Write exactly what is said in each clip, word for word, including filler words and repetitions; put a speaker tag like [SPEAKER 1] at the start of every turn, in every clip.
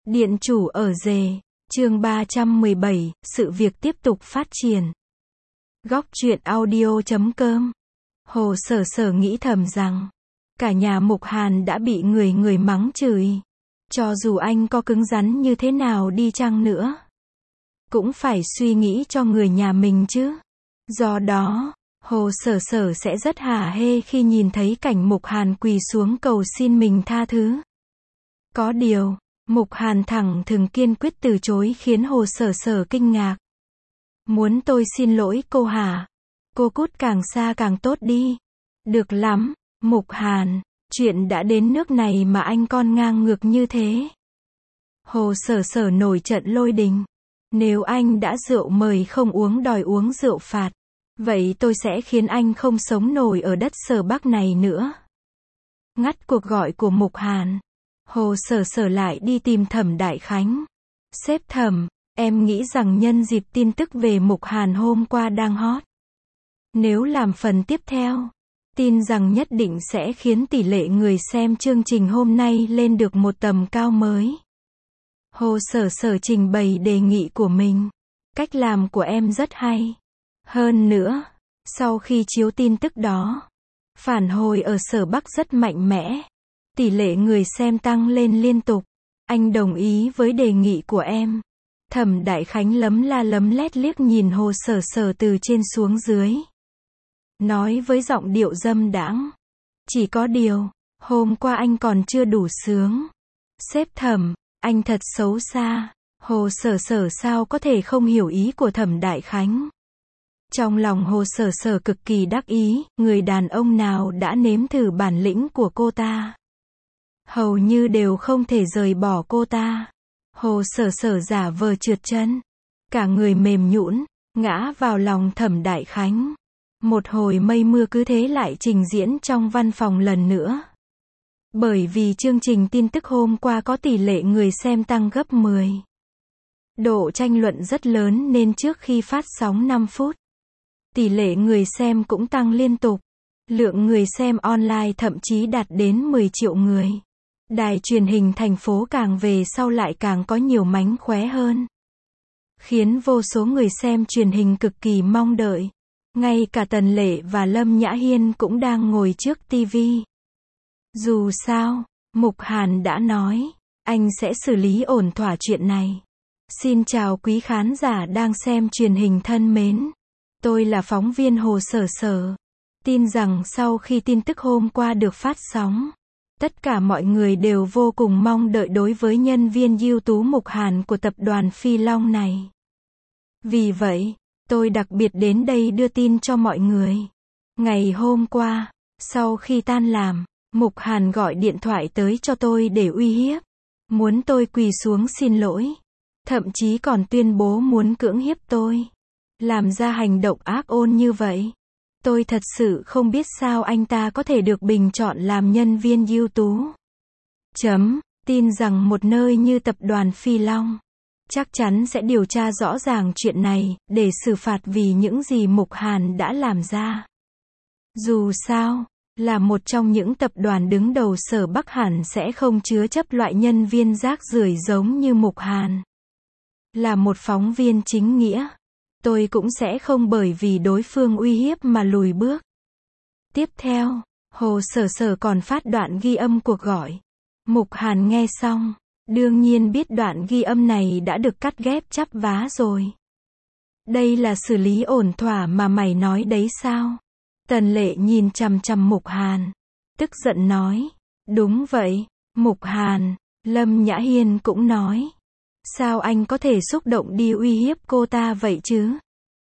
[SPEAKER 1] Điện chủ ở rể, chương ba trăm mười bảy, sự việc tiếp tục phát triển. Góc truyện audio chấm com. Hồ Sở Sở nghĩ thầm rằng, cả nhà Mục Hàn đã bị người người mắng chửi. Cho dù anh có cứng rắn như thế nào đi chăng nữa, cũng phải suy nghĩ cho người nhà mình chứ. Do đó, Hồ Sở Sở sẽ rất hả hê khi nhìn thấy cảnh Mục Hàn quỳ xuống cầu xin mình tha thứ. Có điều, Mục Hàn thẳng thừng kiên quyết từ chối khiến Hồ Sở Sở kinh ngạc. Muốn tôi xin lỗi cô hả? Cô cút càng xa càng tốt đi. Được lắm, Mục Hàn, chuyện đã đến nước này mà anh còn ngang ngược như thế. Hồ Sở Sở nổi trận lôi đình. Nếu anh đã rượu mời không uống đòi uống rượu phạt, vậy tôi sẽ khiến anh không sống nổi ở đất Sở Bắc này nữa. Ngắt cuộc gọi của Mục Hàn, Hồ Sở Sở lại đi tìm Thẩm Đại Khánh. Sếp Thẩm, em nghĩ rằng nhân dịp tin tức về Mục Hàn hôm qua đang hot, nếu làm phần tiếp theo, tin rằng nhất định sẽ khiến tỷ lệ người xem chương trình hôm nay lên được một tầm cao mới. Hồ Sở Sở trình bày đề nghị của mình. Cách làm của em rất hay. Hơn nữa, sau khi chiếu tin tức đó, phản hồi ở Sở Bắc rất mạnh mẽ. Tỷ lệ người xem tăng lên liên tục. Anh đồng ý với đề nghị của em. Thẩm Đại Khánh lấm la lấm lét liếc nhìn Hồ Sở Sở từ trên xuống dưới. Nói với giọng điệu dâm đãng. Chỉ có điều, hôm qua anh còn chưa đủ sướng. Sếp Thẩm, anh thật xấu xa. Hồ Sở Sở sao có thể không hiểu ý của Thẩm Đại Khánh. Trong lòng Hồ Sở Sở cực kỳ đắc ý, người đàn ông nào đã nếm thử bản lĩnh của cô ta, hầu như đều không thể rời bỏ cô ta. Hồ Sở Sở giả vờ trượt chân, cả người mềm nhũn, ngã vào lòng Thẩm Đại Khánh. Một hồi mây mưa cứ thế lại trình diễn trong văn phòng lần nữa. Bởi vì chương trình tin tức hôm qua có tỷ lệ người xem tăng gấp mười. Độ tranh luận rất lớn nên trước khi phát sóng năm phút, tỷ lệ người xem cũng tăng liên tục. Lượng người xem online thậm chí đạt đến mười triệu người. Đài truyền hình thành phố càng về sau lại càng có nhiều mánh khóe hơn, khiến vô số người xem truyền hình cực kỳ mong đợi. Ngay cả Tần Lệ và Lâm Nhã Hiên cũng đang ngồi trước tivi. Dù sao, Mục Hàn đã nói, anh sẽ xử lý ổn thỏa chuyện này. Xin chào quý khán giả đang xem truyền hình thân mến. Tôi là phóng viên Hồ Sở Sở. Tin rằng sau khi tin tức hôm qua được phát sóng, tất cả mọi người đều vô cùng mong đợi đối với nhân viên ưu tú Mục Hàn của tập đoàn Phi Long này. Vì vậy, tôi đặc biệt đến đây đưa tin cho mọi người. Ngày hôm qua, sau khi tan làm, Mục Hàn gọi điện thoại tới cho tôi để uy hiếp, muốn tôi quỳ xuống xin lỗi, thậm chí còn tuyên bố muốn cưỡng hiếp tôi, làm ra hành động ác ôn như vậy. Tôi thật sự không biết sao anh ta có thể được bình chọn làm nhân viên ưu tú. Chấm, tin rằng một nơi như tập đoàn Phi Long chắc chắn sẽ điều tra rõ ràng chuyện này, để xử phạt vì những gì Mục Hàn đã làm ra. Dù sao, là một trong những tập đoàn đứng đầu Sở Bắc hẳn sẽ không chứa chấp loại nhân viên rác rưởi giống như Mục Hàn. Là một phóng viên chính nghĩa, tôi cũng sẽ không bởi vì đối phương uy hiếp mà lùi bước. Tiếp theo, Hồ Sở Sở còn phát đoạn ghi âm cuộc gọi. Mục Hàn nghe xong, đương nhiên biết đoạn ghi âm này đã được cắt ghép chắp vá rồi. Đây là xử lý ổn thỏa mà mày nói đấy sao? Tần Lệ nhìn chằm chằm Mục Hàn, tức giận nói. Đúng vậy, Mục Hàn. Lâm Nhã Hiên cũng nói. Sao anh có thể xúc động đi uy hiếp cô ta vậy chứ?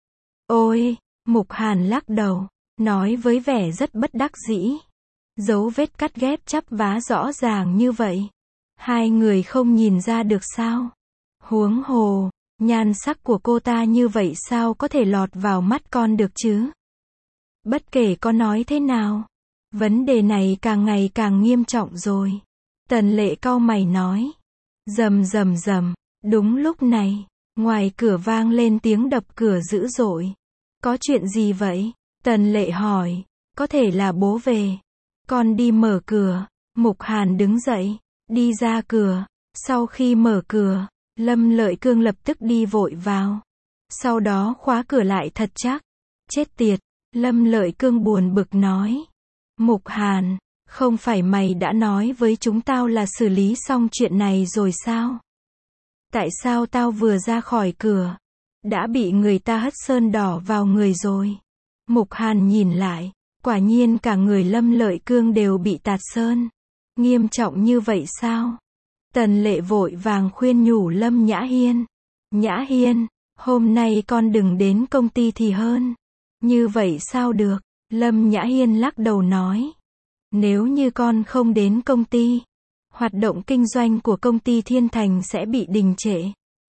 [SPEAKER 1] Ôi, Mục Hàn lắc đầu, nói với vẻ rất bất đắc dĩ. Dấu vết cắt ghép chắp vá rõ ràng như vậy, hai người không nhìn ra được sao? Huống hồ, nhan sắc của cô ta như vậy sao có thể lọt vào mắt con được chứ? Bất kể có nói thế nào, vấn đề này càng ngày càng nghiêm trọng rồi. Tần Lệ cau mày nói. Rầm rầm rầm, đúng lúc này, ngoài cửa vang lên tiếng đập cửa dữ dội. Có chuyện gì vậy? Tần Lệ hỏi. Có thể là bố về. Con đi mở cửa. Mục Hàn đứng dậy, đi ra cửa. Sau khi mở cửa, Lâm Lợi Cương lập tức đi vội vào. Sau đó khóa cửa lại thật chắc. Chết tiệt, Lâm Lợi Cương buồn bực nói. Mục Hàn, không phải mày đã nói với chúng tao là xử lý xong chuyện này rồi sao? Tại sao tao vừa ra khỏi cửa, đã bị người ta hất sơn đỏ vào người rồi? Mục Hàn nhìn lại, quả nhiên cả người Lâm Lợi Cương đều bị tạt sơn. Nghiêm trọng như vậy sao? Tần Lệ vội vàng khuyên nhủ Lâm Nhã Hiên. Nhã Hiên, hôm nay con đừng đến công ty thì hơn. Như vậy sao được? Lâm Nhã Hiên lắc đầu nói. Nếu như con không đến công ty, hoạt động kinh doanh của công ty Thiên Thành sẽ bị đình trệ.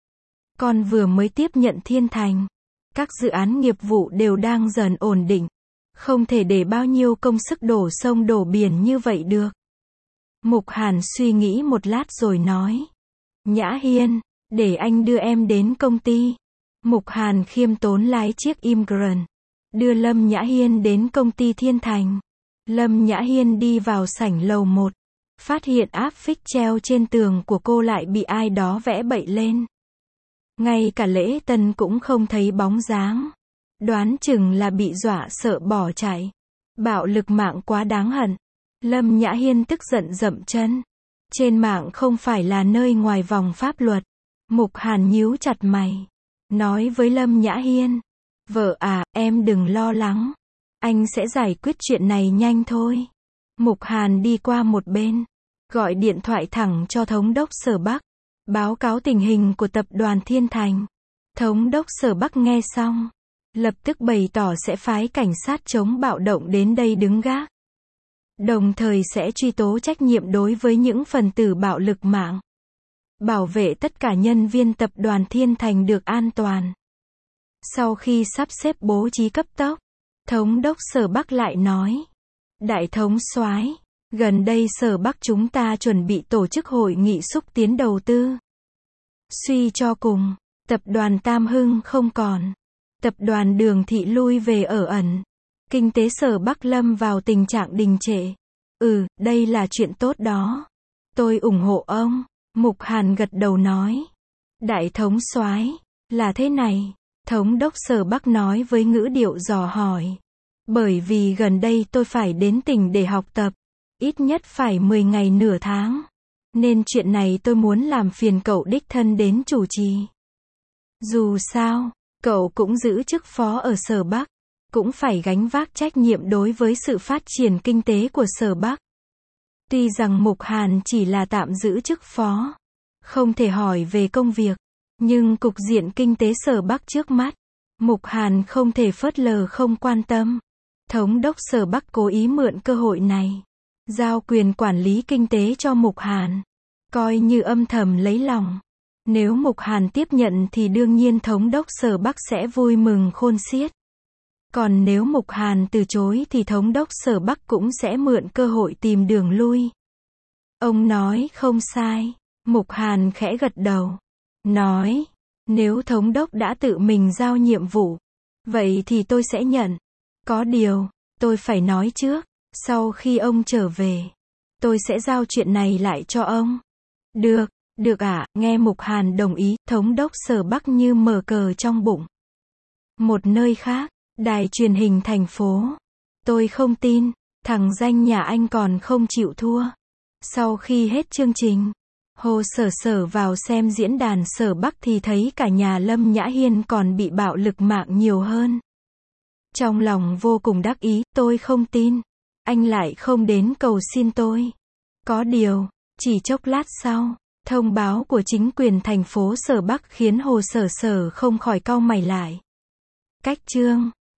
[SPEAKER 1] Con vừa mới tiếp nhận Thiên Thành. Các dự án nghiệp vụ đều đang dần ổn định. Không thể để bao nhiêu công sức đổ sông đổ biển như vậy được. Mục Hàn suy nghĩ một lát rồi nói. Nhã Hiên, để anh đưa em đến công ty. Mục Hàn khiêm tốn lái chiếc Immigrant, đưa Lâm Nhã Hiên đến công ty Thiên Thành. Lâm Nhã Hiên đi vào sảnh lầu một, phát hiện áp phích treo trên tường của cô lại bị ai đó vẽ bậy lên. Ngay cả Lễ Tân cũng không thấy bóng dáng. Đoán chừng là bị dọa sợ bỏ chạy. Bạo lực mạng quá đáng hận. Lâm Nhã Hiên tức giận dậm chân. Trên mạng không phải là nơi ngoài vòng pháp luật. Mục Hàn nhíu chặt mày, nói với Lâm Nhã Hiên. Vợ à, em đừng lo lắng. Anh sẽ giải quyết chuyện này nhanh thôi. Mục Hàn đi qua một bên, gọi điện thoại thẳng cho Thống đốc Sở Bắc, báo cáo tình hình của tập đoàn Thiên Thành. Thống đốc Sở Bắc nghe xong, lập tức bày tỏ sẽ phái cảnh sát chống bạo động đến đây đứng gác. Đồng thời sẽ truy tố trách nhiệm đối với những phần tử bạo lực mạng. Bảo vệ tất cả nhân viên tập đoàn Thiên Thành được an toàn. Sau khi sắp xếp bố trí cấp tốc, Thống đốc Sở Bắc lại nói. Đại thống soái, gần đây Sở Bắc chúng ta chuẩn bị tổ chức hội nghị xúc tiến đầu tư. Suy cho cùng, tập đoàn Tam Hưng không còn. Tập đoàn Đường Thị lui về ở ẩn. Kinh tế Sở Bắc lâm vào tình trạng đình trệ. Ừ, đây là chuyện tốt đó. Tôi ủng hộ ông. Mục Hàn gật đầu nói. Đại thống soái, là thế này. Thống đốc Sở Bắc nói với ngữ điệu dò hỏi. Bởi vì gần đây tôi phải đến tỉnh để học tập. Ít nhất phải mười ngày nửa tháng. Nên chuyện này tôi muốn làm phiền cậu đích thân đến chủ trì. Dù sao, cậu cũng giữ chức phó ở Sở Bắc. Cũng phải gánh vác trách nhiệm đối với sự phát triển kinh tế của Sở Bắc. Tuy rằng Mục Hàn chỉ là tạm giữ chức phó, không thể hỏi về công việc, nhưng cục diện kinh tế Sở Bắc trước mắt, Mục Hàn không thể phớt lờ không quan tâm. Thống đốc Sở Bắc cố ý mượn cơ hội này, giao quyền quản lý kinh tế cho Mục Hàn, coi như âm thầm lấy lòng. Nếu Mục Hàn tiếp nhận thì đương nhiên Thống đốc Sở Bắc sẽ vui mừng khôn xiết. Còn nếu Mục Hàn từ chối thì Thống đốc Sở Bắc cũng sẽ mượn cơ hội tìm đường lui. Ông nói không sai. Mục Hàn khẽ gật đầu. Nói, nếu Thống đốc đã tự mình giao nhiệm vụ, vậy thì tôi sẽ nhận. Có điều, tôi phải nói trước, sau khi ông trở về, tôi sẽ giao chuyện này lại cho ông. Được, được ạ, à, nghe Mục Hàn đồng ý, Thống đốc Sở Bắc như mở cờ trong bụng. Một nơi khác, đài truyền hình thành phố. Tôi không tin, thằng danh nhà anh còn không chịu thua. Sau khi hết chương trình, Hồ Sở Sở vào xem diễn đàn Sở Bắc thì thấy cả nhà Lâm Nhã Hiên còn bị bạo lực mạng nhiều hơn. Trong lòng vô cùng đắc ý, tôi không tin. Anh lại không đến cầu xin tôi. Có điều, chỉ chốc lát sau, thông báo của chính quyền thành phố Sở Bắc khiến Hồ Sở Sở không khỏi cau mày lại. Cách chương